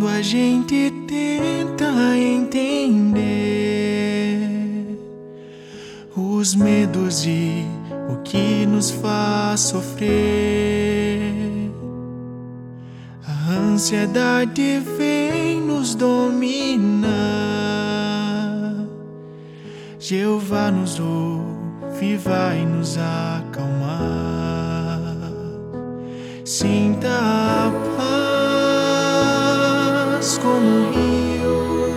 Quando a gente tenta entender os medos e o que nos faz sofrer, a ansiedade vem nos dominar. Jeová nos ouve e vai nos acalmar. Sinta a paz como um rio,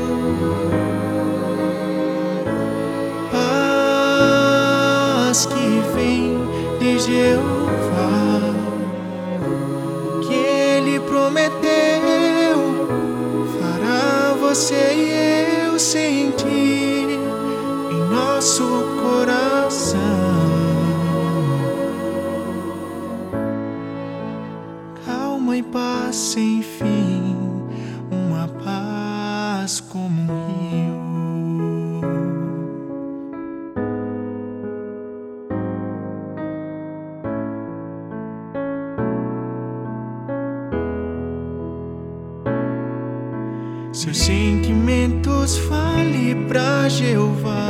paz que vem de Jeová, que Ele prometeu fará você e eu sentir em nosso coração. Calma e paz sem fim, uma paz como um rio. Seus sentimentos fale pra Jeová.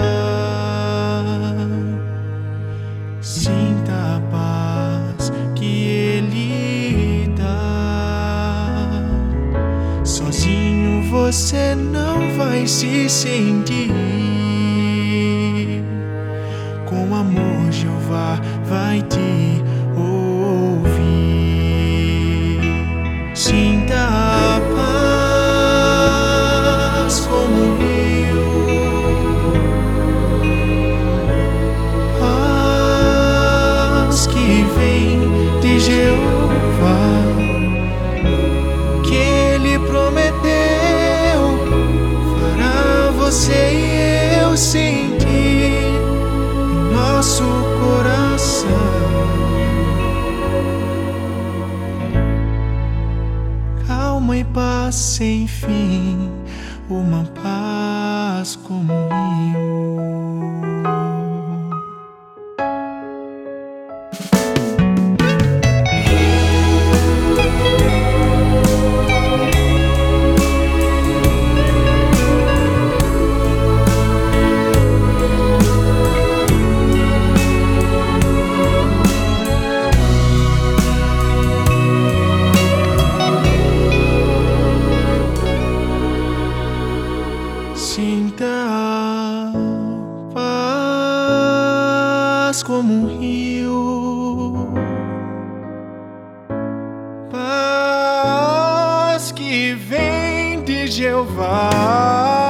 Sinta a paz que Ele dá. Sozinho você não vai se sentir. Com amor Jeová vai te ouvir. Sinta a paz como um rio, paz que vem de Jeová, que Ele prometeu fará você e eu sentir em nosso coração. Calma e paz sem fim, uma paz como um rio. Sinta a paz como um rio, paz que vem de Jeová,